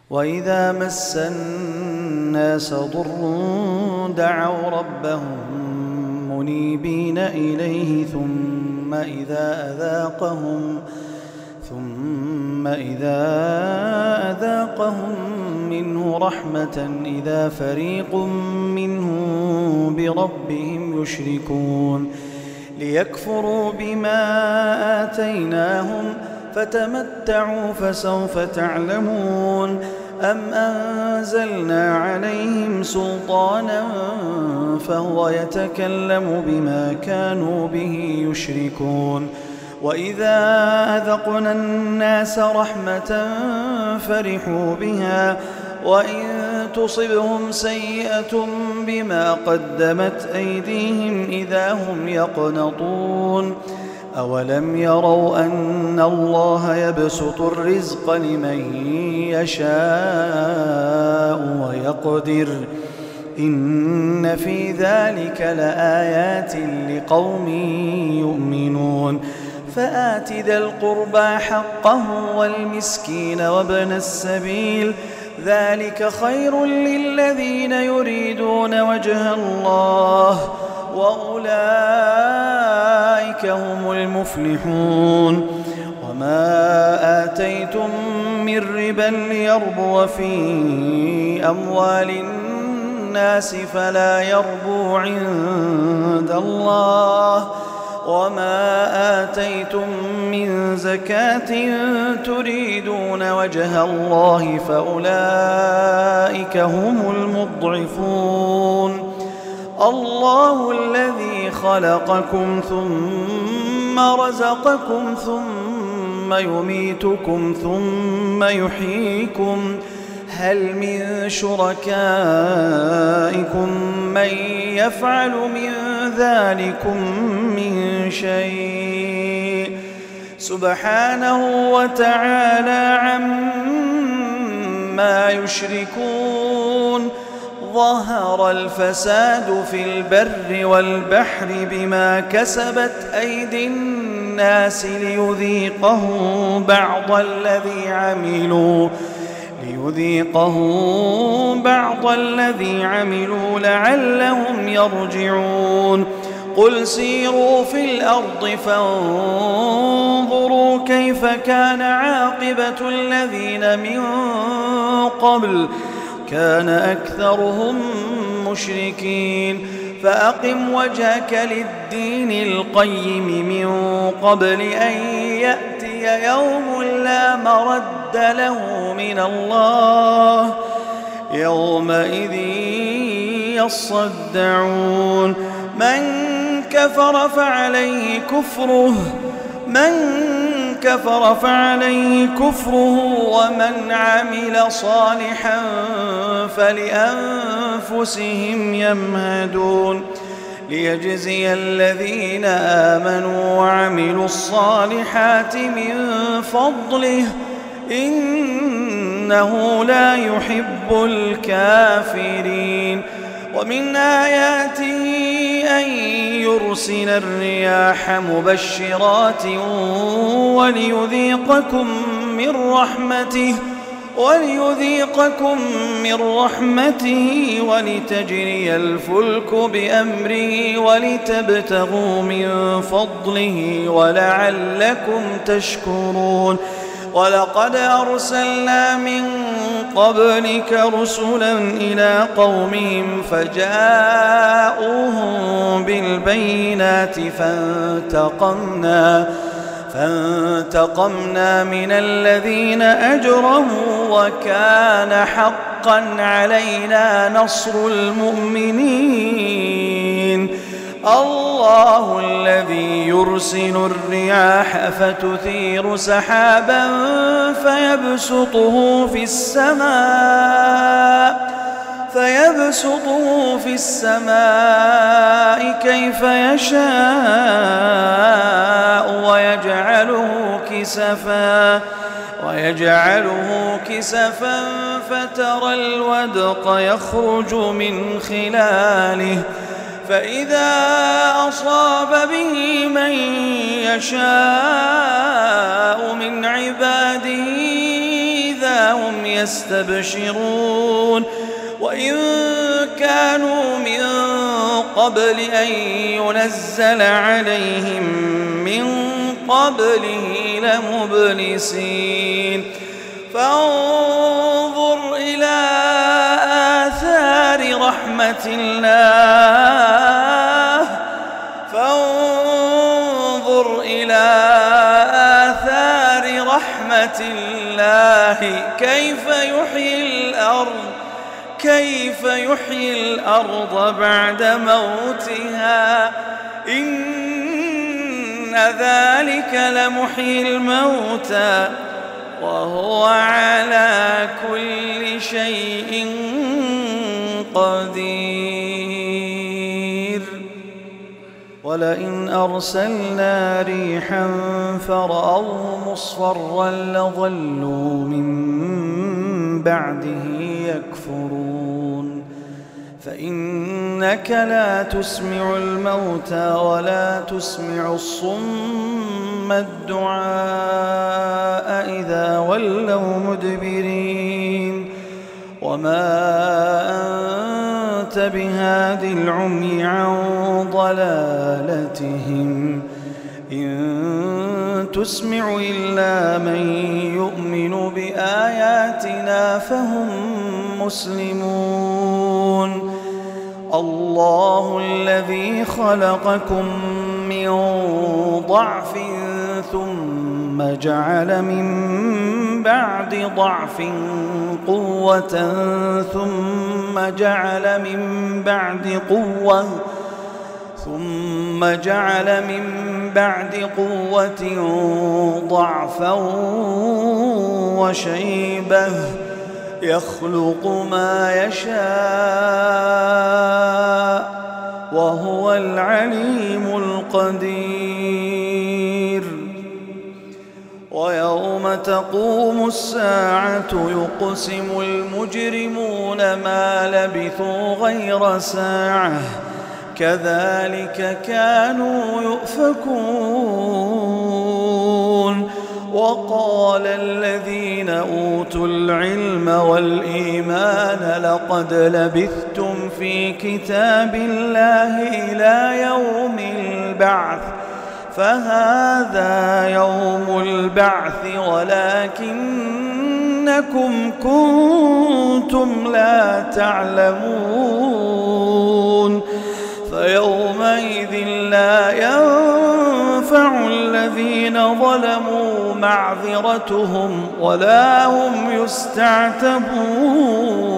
وإذا مس الناس ضر دعوا ربهم منيبين إليه ثم إذا أذاقهم منه رحمة إذا فريق منهم بربهم يشركون ليكفروا بما آتيناهم فتمتعوا فسوف تعلمون أم أنزلنا عليهم سلطانا فهو يتكلم بما كانوا به يشركون وإذا أذقنا الناس رحمة فرحوا بها وإن تصبهم سيئة بما قدمت أيديهم إذا هم يقنطون أولم يروا أن الله يبسط الرزق لمن يشاء ويقدر إن في ذلك لآيات لقوم يؤمنون فآت ذا القربى حقه والمسكين وابن السبيل ذلك خير للذين يريدون وجه الله وأولئك هم المفلحون وما آتيتم من ربا ليربو في أموال الناس فلا يربو عند الله وما آتيتم من زكاة تريدون وجه الله فأولئك هم المضعفون الله الذي خلقكم ثم رزقكم ثم يميتكم ثم يحييكم هل من شركائكم من يفعل من ذلكم من شيء سبحانه وتعالى عما يشركون ظهر الفساد في البر والبحر بما كسبت أيدي الناس ليذيقهم بعض الذي عملوا لعلهم يرجعون قل سيروا في الأرض فانظروا كيف كان عاقبة الذين من قبل كان أكثرهم مشركين فأقم وجهك للدين القيم من قبل أن يأتي يوم لا مرد له من الله يومئذ يصدعون من كفر فعليه كفره ومن عمل صالحا فلأنفسهم يمهدون ليجزي الذين آمنوا وعملوا الصالحات من فضله إنه لا يحب الكافرين ومن آياته أن يرسل الرياح مبشرات وليذيقكم من رحمته ولتجري الفلك بأمره ولتبتغوا من فضله ولعلكم تشكرون ولقد أرسلنا من قبلك رسلا إلى قومهم فجاءوهم بالبينات فانتقمنا من الذين أجرموا وكان حقا علينا نصر المؤمنين الله الذي يرسل الرياح فتثير سحابا فيبسطه في السماء كيف يشاء ويجعله كسفا فترى الودق يخرج من خلاله فإذا أصاب به من يشاء من عباده إذا إذا هم يستبشرون وإن كانوا من قبل أن ينزل عليهم من قبله لمبلسين فانظر إلى آثار رحمة الله كيف يحيي الأرض بعد موتها إن ذلك لمحيي الموتى وهو على كل شيء قدير ولئن أرسلنا ريحا فرأوه مصفرا لظلوا من بعده يكفرون فإنك لا تسمع الموتى ولا تسمع الصم الدعاء إذا ولوا مدبرين وما أنت بهاد العمي عن ضلالتهم إن تسمع إلا من يؤمن بآياتنا فهم مسلمون الله الذي خلقكم من ضعف ثم جعل من بعد ضعف قوة ثم جعل من بعد قوة ضعفا وشيبة يخلق ما يشاء وهو العليم القدير ويوم تقوم الساعة يقسم المجرمون ما لبثوا غير ساعة كذلك كانوا يؤفكون وقال الذين أوتوا العلم والإيمان لقد لبثتم في كتاب الله إلى يوم البعث فهذا يوم البعث ولكنكم كنتم لا تعلمون فيومئذ لا ينفع الذين ظلموا معذرتهم ولا هم يستعتبون